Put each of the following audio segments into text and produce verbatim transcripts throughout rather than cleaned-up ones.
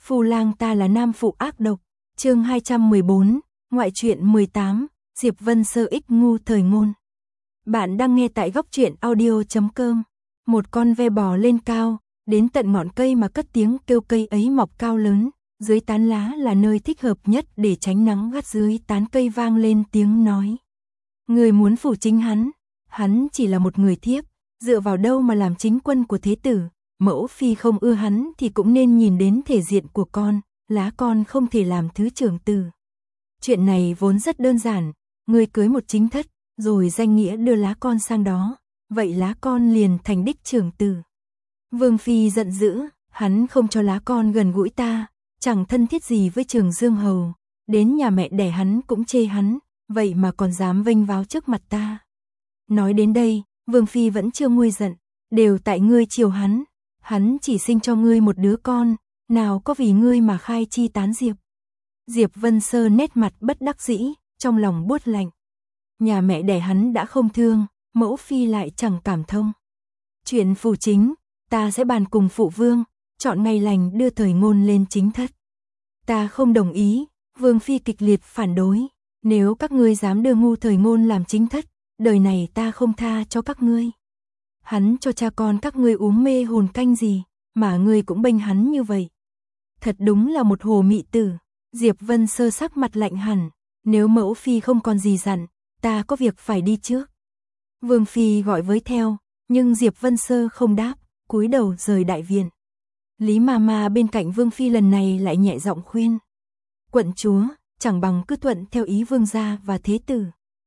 Phu lang ta là nam phụ ác độc. Chương hai trăm mười bốn, ngoại truyện mười tám, Diệp Vân Sơ ích ngu thời ngôn. Bạn đang nghe tại góc truyện audio chấm com. Một con ve bò lên cao, đến tận ngọn cây mà cất tiếng kêu. Cây ấy mọc cao lớn, dưới tán lá là nơi thích hợp nhất để tránh nắng gắt. Dưới tán cây vang lên tiếng nói: người muốn phủ chính hắn, hắn chỉ là một người thiếp, dựa vào đâu mà làm chính quân của thế tử. Mẫu phi không ưa hắn thì cũng nên nhìn đến thể diện của con, lá con không thể làm thứ trưởng tử. Chuyện này vốn rất đơn giản, người cưới một chính thất, rồi danh nghĩa đưa lá con sang đó, vậy lá con liền thành đích trưởng tử. Vương phi giận dữ, hắn không cho lá con gần gũi ta, chẳng thân thiết gì với Trường Dương hầu, đến nhà mẹ đẻ hắn cũng chê hắn, vậy mà còn dám vênh váo trước mặt ta. Nói đến đây, Vương phi vẫn chưa nguôi giận, đều tại ngươi chiều hắn, hắn chỉ sinh cho ngươi một đứa con, nào có vì ngươi mà khai chi tán diệp. Diệp Vân Sơ nét mặt bất đắc dĩ, trong lòng buốt lạnh. Nhà mẹ đẻ hắn đã không thương, mẫu phi lại chẳng cảm thông. Chuyện phủ chính, ta sẽ bàn cùng phụ vương, chọn ngày lành đưa thời ngôn lên chính thất. Ta không đồng ý, Vương phi kịch liệt phản đối. Nếu các ngươi dám đưa ngu thời ngôn làm chính thất, đời này ta không tha cho các ngươi. Hắn cho cha con các ngươi uống mê hồn canh gì, mà ngươi cũng bênh hắn như vậy. Thật đúng là một hồ mị tử. Diệp Vân Sơ sắc mặt lạnh hẳn, nếu mẫu phi không còn gì dặn, ta có việc phải đi trước. Vương phi gọi với theo, nhưng Diệp Vân Sơ không đáp, cúi đầu rời đại viện. Lý ma ma bên cạnh Vương phi lần này lại nhẹ giọng khuyên: quận chúa, chẳng bằng cứ thuận theo ý vương gia và thế tử.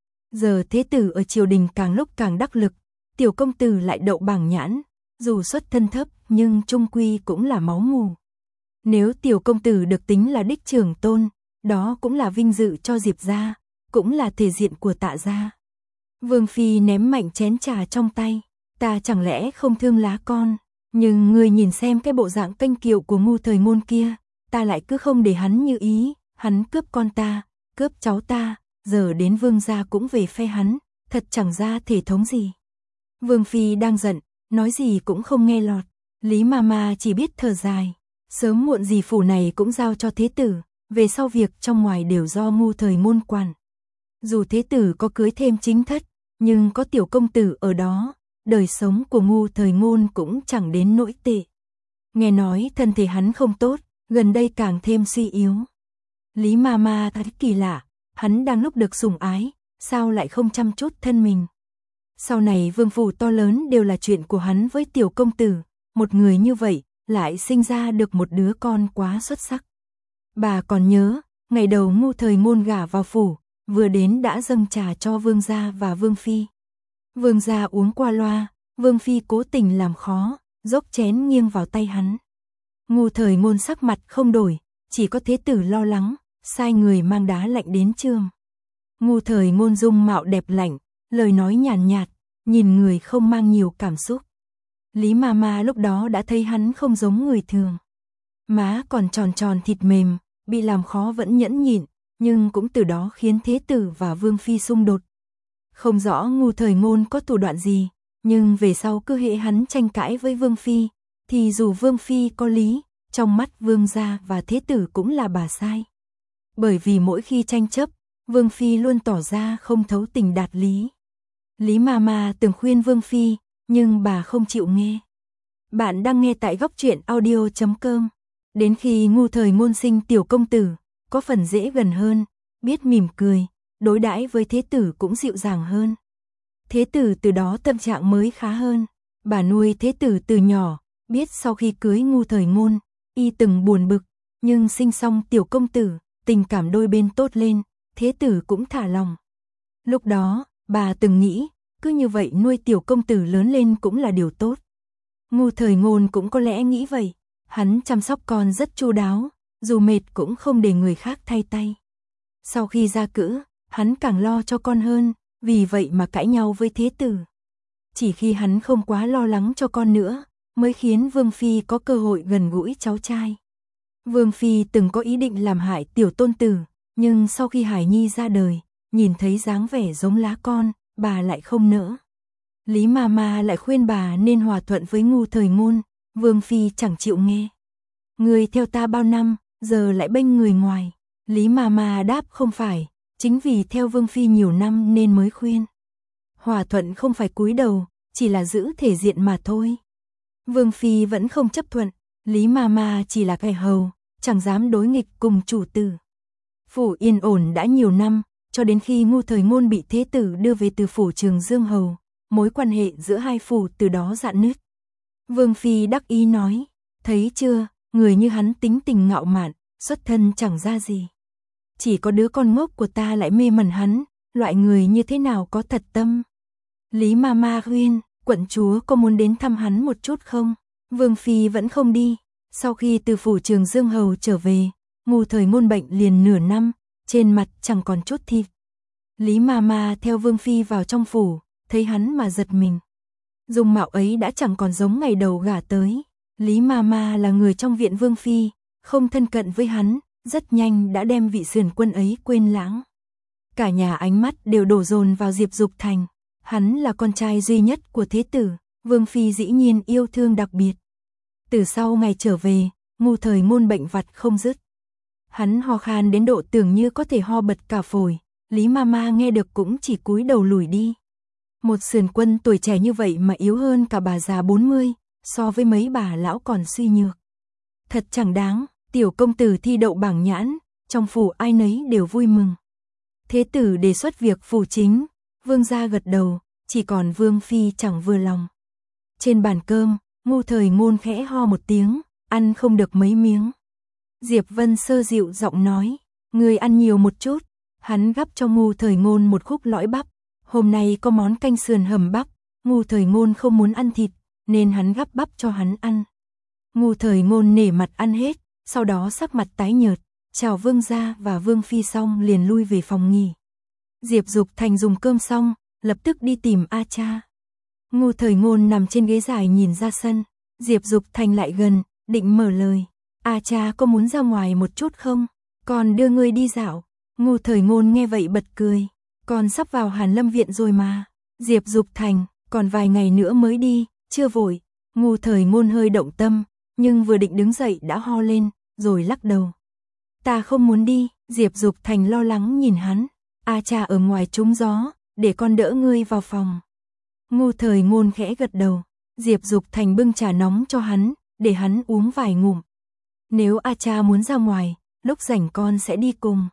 Giờ thế tử ở triều đình càng lúc càng đắc lực, tiểu công tử lại đậu bảng nhãn, dù xuất thân thấp nhưng trung quy cũng là máu mù. Nếu tiểu công tử được tính là đích trưởng tôn, đó cũng là vinh dự cho Diệp gia, cũng là thể diện của Tạ gia. Vương phi ném mạnh chén trà trong tay, ta chẳng lẽ không thương lá con, nhưng người nhìn xem cái bộ dạng kênh kiệu của ngu thời ngôn kia, ta lại cứ không để hắn như ý, hắn cướp con ta, cướp cháu ta, giờ đến vương gia cũng về phe hắn, thật chẳng ra thể thống gì. Vương phi đang giận, nói gì cũng không nghe lọt, Lý ma ma chỉ biết thở dài. Sớm muộn gì phủ này cũng giao cho thế tử, về sau việc trong ngoài đều do ngu thời ngôn quản. Dù thế tử có cưới thêm chính thất, nhưng có tiểu công tử ở đó, đời sống của ngu thời ngôn cũng chẳng đến nỗi tệ. Nghe nói thân thể hắn không tốt, gần đây càng thêm suy yếu. Lý ma ma thấy kỳ lạ, hắn đang lúc được sủng ái, sao lại không chăm chút thân mình. Sau này vương phủ to lớn đều là chuyện của hắn với tiểu công tử, một người như vậy lại sinh ra được một đứa con quá xuất sắc. Bà còn nhớ, ngày đầu ngu thời ngôn gả vào phủ, vừa đến đã dâng trà cho vương gia và vương phi. Vương gia uống qua loa, vương phi cố tình làm khó, dốc chén nghiêng vào tay hắn. Ngu thời ngôn sắc mặt không đổi, chỉ có thế tử lo lắng, sai người mang đá lạnh đến chườm. Ngu thời ngôn dung mạo đẹp lạnh, lời nói nhàn nhạt, nhìn người không mang nhiều cảm xúc. Lý ma ma lúc đó đã thấy hắn không giống người thường. Má còn tròn tròn thịt mềm, bị làm khó vẫn nhẫn nhịn, nhưng cũng từ đó khiến thế tử và vương phi xung đột. Không rõ ngu thời ngôn có thủ đoạn gì, nhưng về sau cứ hễ hắn tranh cãi với vương phi, thì dù vương phi có lý, trong mắt vương gia và thế tử cũng là bà sai. Bởi vì mỗi khi tranh chấp, vương phi luôn tỏ ra không thấu tình đạt lý. Lý ma ma từng khuyên vương phi, nhưng bà không chịu nghe. Bạn đang nghe tại góc truyện audio chấm com. Đến khi ngu thời ngôn sinh tiểu công tử, có phần dễ gần hơn, biết mỉm cười, đối đãi với thế tử cũng dịu dàng hơn. Thế tử từ đó tâm trạng mới khá hơn. Bà nuôi thế tử từ nhỏ, biết sau khi cưới ngu thời ngôn, y từng buồn bực, nhưng sinh xong tiểu công tử, tình cảm đôi bên tốt lên, thế tử cũng thả lòng. Lúc đó, bà từng nghĩ, cứ như vậy nuôi tiểu công tử lớn lên cũng là điều tốt. Ngu thời ngôn cũng có lẽ nghĩ vậy, hắn chăm sóc con rất chu đáo, dù mệt cũng không để người khác thay tay. Sau khi ra cữ, hắn càng lo cho con hơn, vì vậy mà cãi nhau với thế tử. Chỉ khi hắn không quá lo lắng cho con nữa, mới khiến Vương phi có cơ hội gần gũi cháu trai. Vương phi từng có ý định làm hại tiểu tôn tử, nhưng sau khi Hải Nhi ra đời, nhìn thấy dáng vẻ giống lá con, bà lại không nỡ. Lý ma ma lại khuyên bà nên hòa thuận với ngu thời ngôn, Vương phi chẳng chịu nghe. Người theo ta bao năm, giờ lại bênh người ngoài. Lý Ma Ma đáp không phải, chính vì theo Vương Phi nhiều năm nên mới khuyên. Hòa thuận không phải cúi đầu, chỉ là giữ thể diện mà thôi. Vương Phi vẫn không chấp thuận, Lý Ma Ma chỉ là kẻ hầu, chẳng dám đối nghịch cùng chủ tử. Phủ yên ổn đã nhiều năm, cho đến khi Ngu Thời Ngôn bị thế tử đưa về từ phủ Trường Dương hầu, mối quan hệ giữa hai phủ từ đó rạn nứt. Vương Phi đắc ý nói, thấy chưa, người như hắn tính tình ngạo mạn, xuất thân chẳng ra gì. Chỉ có đứa con ngốc của ta lại mê mẩn hắn, loại người như thế nào có thật tâm. Lý Ma Ma khuyên, quận chúa có muốn đến thăm hắn một chút không? Vương Phi vẫn không đi. Sau khi từ phủ Trường Dương hầu trở về, Ngu Thời Ngôn bệnh liền nửa năm, trên mặt chẳng còn chút thịt. Lý Ma Ma theo Vương Phi vào trong phủ, thấy hắn mà giật mình. Dung mạo ấy đã chẳng còn giống ngày đầu gả tới. Lý Ma Ma là người trong viện Vương Phi, không thân cận với hắn, rất nhanh đã đem vị sườn quân ấy quên lãng. Cả nhà ánh mắt đều đổ dồn vào Diệp Dục Thành. Hắn là con trai duy nhất của thế tử, Vương Phi dĩ nhiên yêu thương đặc biệt. Từ sau ngày trở về, Ngu Thời Ngôn bệnh vặt không dứt. Hắn ho khan đến độ tưởng như có thể ho bật cả phổi, Lý Ma Ma nghe được cũng chỉ cúi đầu lùi đi. Một sườn quân tuổi trẻ như vậy mà yếu hơn cả bà già bốn mươi, so với mấy bà lão còn suy nhược. Thật chẳng đáng, tiểu công tử thi đậu bảng nhãn, trong phủ ai nấy đều vui mừng. Thế tử đề xuất việc phủ chính, Vương gia gật đầu, chỉ còn Vương Phi chẳng vừa lòng. Trên bàn cơm, Ngu Thời Ngôn khẽ ho một tiếng, ăn không được mấy miếng. Diệp Vân Sơ dịu giọng nói, người ăn nhiều một chút. Hắn gắp cho Ngu Thời Ngôn một khúc lõi bắp. Hôm nay có món canh sườn hầm bắp, Ngu Thời Ngôn không muốn ăn thịt, nên hắn gắp bắp cho hắn ăn. Ngu Thời Ngôn nể mặt ăn hết, sau đó sắc mặt tái nhợt, chào Vương gia và Vương Phi xong liền lui về phòng nghỉ. Diệp Dục Thành dùng cơm xong, lập tức đi tìm A Cha. Ngu Thời Ngôn nằm trên ghế dài nhìn ra sân, Diệp Dục Thành lại gần, định mở lời. A Cha có muốn ra ngoài một chút không? Còn đưa ngươi đi dạo. Ngu Thời Ngôn nghe vậy bật cười. Còn sắp vào Hàn Lâm viện rồi mà. Diệp Dục Thành, còn vài ngày nữa mới đi, chưa vội. Ngu Thời Ngôn hơi động tâm, nhưng vừa định đứng dậy đã ho lên, rồi lắc đầu. Ta không muốn đi. Diệp Dục Thành lo lắng nhìn hắn. A Cha ở ngoài trúng gió, để con đỡ ngươi vào phòng. Ngu Thời Ngôn khẽ gật đầu. Diệp Dục Thành bưng trà nóng cho hắn, để hắn uống vài ngụm. Nếu A Cha muốn ra ngoài, lúc rảnh con sẽ đi cùng.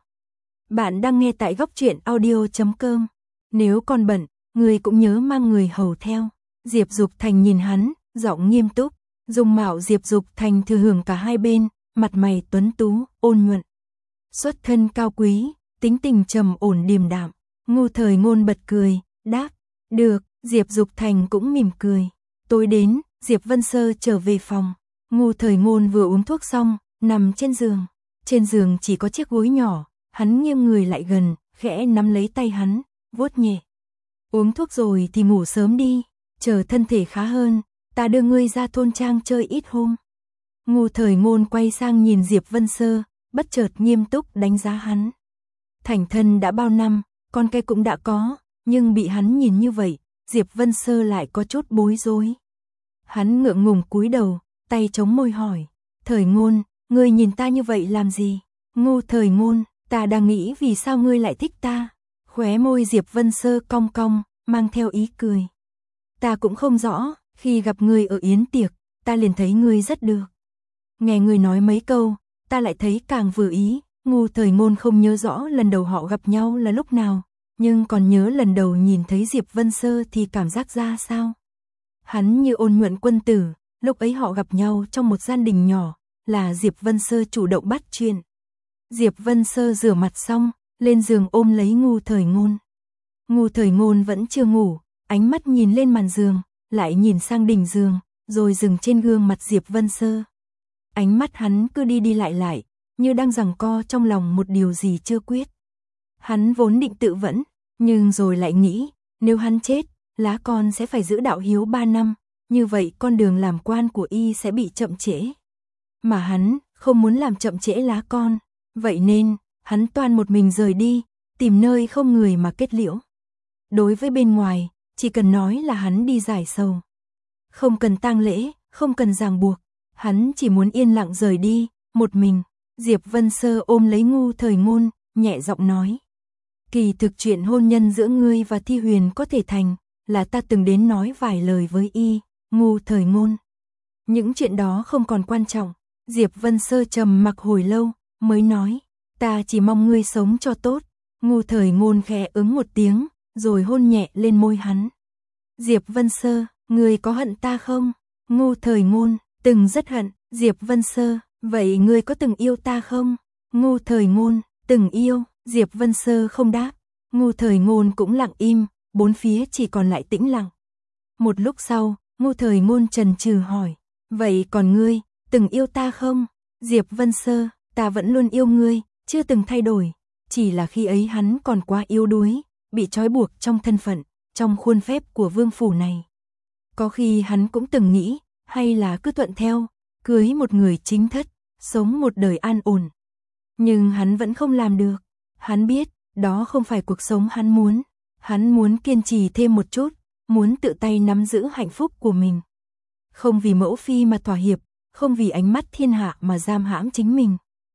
Bạn đang nghe tại góc truyện audio chấm com. Nếu con bận, người cũng nhớ mang người hầu theo. Diệp Dục Thành nhìn hắn, giọng nghiêm túc. Dung mạo Diệp Dục Thành thừa hưởng cả hai bên, mặt mày tuấn tú, ôn nhuận. Xuất thân cao quý, tính tình trầm ổn điềm đạm. Ngu Thời Ngôn bật cười, đáp, được. Diệp Dục Thành cũng mỉm cười. Tối đến, Diệp Vân Sơ trở về phòng. Ngu Thời Ngôn vừa uống thuốc xong, nằm trên giường. Trên giường chỉ có chiếc gối nhỏ, hắn nghiêng người lại gần, khẽ nắm lấy tay hắn, vuốt nhẹ. Uống thuốc rồi thì ngủ sớm đi, chờ thân thể khá hơn, ta đưa ngươi ra thôn trang chơi ít hôm. Ngu Thời Ngôn quay sang nhìn Diệp Vân Sơ, bất chợt nghiêm túc đánh giá hắn. Thành thân đã bao năm, con cái cũng đã có, nhưng bị hắn nhìn như vậy, Diệp Vân Sơ lại có chút bối rối. Hắn ngượng ngùng cúi đầu, tay chống môi hỏi, Thời Ngôn, ngươi nhìn ta như vậy làm gì? Ngu Thời Ngôn, ta đang nghĩ vì sao ngươi lại thích ta. Khóe môi Diệp Vân Sơ cong cong, mang theo ý cười. Ta cũng không rõ, khi gặp ngươi ở yến tiệc, ta liền thấy ngươi rất được. Nghe ngươi nói mấy câu, ta lại thấy càng vừa ý. Ngu Thời Ngôn không nhớ rõ lần đầu họ gặp nhau là lúc nào, nhưng còn nhớ lần đầu nhìn thấy Diệp Vân Sơ thì cảm giác ra sao. Hắn như ôn nhuận quân tử, lúc ấy họ gặp nhau trong một gian đình nhỏ, là Diệp Vân Sơ chủ động bắt chuyện. Diệp Vân Sơ rửa mặt xong, lên giường ôm lấy Ngu Thời Ngôn. Ngu Thời Ngôn vẫn chưa ngủ, ánh mắt nhìn lên màn giường, lại nhìn sang đỉnh giường, rồi dừng trên gương mặt Diệp Vân Sơ. Ánh mắt hắn cứ đi đi lại lại, như đang giằng co trong lòng một điều gì chưa quyết. Hắn vốn định tự vẫn, nhưng rồi lại nghĩ, nếu hắn chết, lá con sẽ phải giữ đạo hiếu ba năm, như vậy con đường làm quan của y sẽ bị chậm trễ. Mà hắn không muốn làm chậm trễ lá con, vậy nên, hắn toan một mình rời đi, tìm nơi không người mà kết liễu. Đối với bên ngoài, chỉ cần nói là hắn đi giải sầu. Không cần tang lễ, không cần ràng buộc, Hắn chỉ muốn yên lặng rời đi, một mình. Diệp Vân Sơ ôm lấy Ngu Thời Ngôn, nhẹ giọng nói. Kỳ thực chuyện hôn nhân giữa ngươi và Thi Huyền có thể thành, là ta từng đến nói vài lời với y, Ngu Thời Ngôn. Những chuyện đó không còn quan trọng. Diệp Vân Sơ trầm mặc hồi lâu, mới nói. Ta chỉ mong ngươi sống cho tốt. Ngu Thời Ngôn khẽ ứng một tiếng, rồi hôn nhẹ lên môi hắn. Diệp Vân Sơ, ngươi có hận ta không? Ngu Thời Ngôn, từng rất hận. Diệp Vân Sơ, vậy ngươi có từng yêu ta không? Ngu Thời Ngôn, từng yêu. Diệp Vân Sơ không đáp. Ngu Thời Ngôn cũng lặng im, bốn phía chỉ còn lại tĩnh lặng. Một lúc sau, Ngu Thời Ngôn chần chừ hỏi. Vậy còn ngươi, từng yêu ta không? Diệp Vân Sơ, ta vẫn luôn yêu ngươi, chưa từng thay đổi. Chỉ là khi ấy hắn còn quá yếu đuối, bị trói buộc trong thân phận, trong khuôn phép của vương phủ này. Có khi hắn cũng từng nghĩ, hay là cứ thuận theo, cưới một người chính thất, sống một đời an ổn. Nhưng hắn vẫn không làm được. Hắn biết, đó không phải cuộc sống hắn muốn. Hắn muốn kiên trì thêm một chút, muốn tự tay nắm giữ hạnh phúc của mình. Không vì mẫu phi mà thỏa hiệp, không vì ánh mắt thiên hạ mà giam hãm chính mình.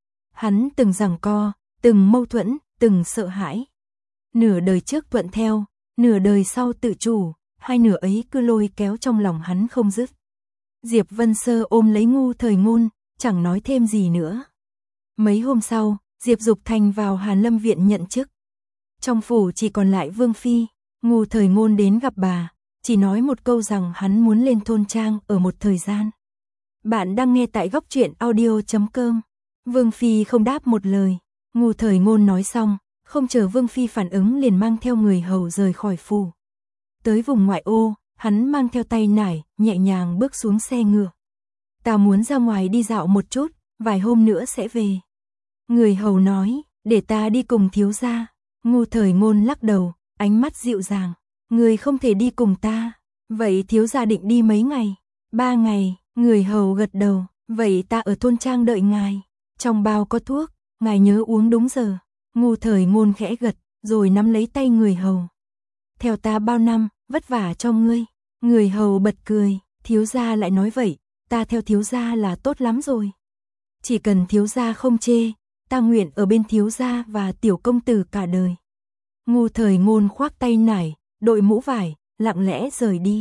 Hắn từng giằng co, từng mâu thuẫn, từng sợ hãi. Nửa đời trước thuận theo, nửa đời sau tự chủ, hai nửa ấy cứ lôi kéo trong lòng hắn không dứt. Diệp Vân Sơ ôm lấy Ngu Thời Ngôn, chẳng nói thêm gì nữa. Mấy hôm sau, Diệp Dục Thành vào Hàn Lâm viện nhận chức. Trong phủ chỉ còn lại Vương phi. Ngu Thời Ngôn đến gặp bà, chỉ nói một câu rằng hắn muốn lên thôn trang ở một thời gian. Bạn đang nghe tại góc truyện audio chấm com. Vương phi không đáp một lời. Ngu Thời Ngôn nói xong, không chờ Vương phi phản ứng liền mang theo người hầu rời khỏi phủ. Tới vùng ngoại ô, hắn mang theo tay nải, nhẹ nhàng bước xuống xe ngựa. Ta muốn ra ngoài đi dạo một chút, vài hôm nữa sẽ về. Người hầu nói, để ta đi cùng thiếu gia. Ngu Thời Ngôn lắc đầu, ánh mắt dịu dàng. Người không thể đi cùng ta. Vậy thiếu gia định đi mấy ngày? Ba ngày. Người hầu gật đầu. Vậy ta ở thôn trang đợi ngài. Trong bao có thuốc, ngài nhớ uống đúng giờ. Ngu Thời Ngôn khẽ gật, rồi nắm lấy tay người hầu. Theo ta bao năm, vất vả cho ngươi. Người hầu bật cười, thiếu gia lại nói vậy, ta theo thiếu gia là tốt lắm rồi. Chỉ cần thiếu gia không chê, ta nguyện ở bên thiếu gia và tiểu công tử cả đời. Ngu Thời Ngôn khoác tay nải, đội mũ vải, lặng lẽ rời đi.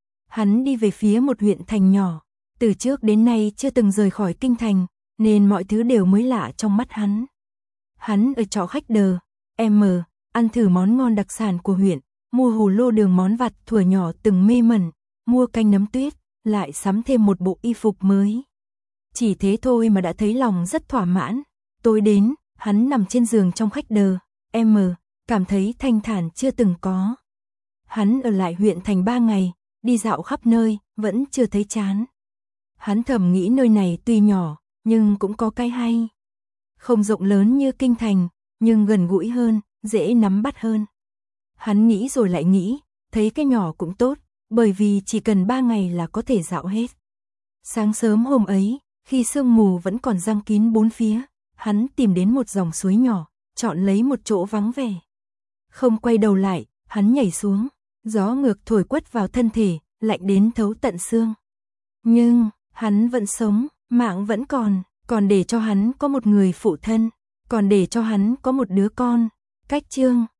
Hắn đi về phía một huyện thành nhỏ, từ trước đến nay chưa từng rời khỏi kinh thành, nên mọi thứ đều mới lạ trong mắt hắn. Hắn ở trọ khách đờ, em, ăn thử món ngon đặc sản của huyện, mua hồ lô đường món vặt thuở nhỏ từng mê mẩn, mua canh nấm tuyết, lại sắm thêm một bộ y phục mới. Chỉ thế thôi mà đã thấy lòng rất thỏa mãn. Tối đến, hắn nằm trên giường trong khách đờ, em, cảm thấy thanh thản chưa từng có. Hắn ở lại huyện thành ba ngày, đi dạo khắp nơi, vẫn chưa thấy chán. Hắn thầm nghĩ nơi này tuy nhỏ, nhưng cũng có cái hay. Không rộng lớn như kinh thành, nhưng gần gũi hơn, dễ nắm bắt hơn. Hắn nghĩ rồi lại nghĩ, thấy cái nhỏ cũng tốt, bởi vì chỉ cần ba ngày là có thể dạo hết. Sáng sớm hôm ấy, khi sương mù vẫn còn giăng kín bốn phía, hắn tìm đến một dòng suối nhỏ, chọn lấy một chỗ vắng vẻ. Không quay đầu lại, hắn nhảy xuống, gió ngược thổi quất vào thân thể, lạnh đến thấu tận xương. Nhưng, hắn vẫn sống, mạng vẫn còn, còn để cho hắn có một người phụ thân, còn để cho hắn có một đứa con. Cách chương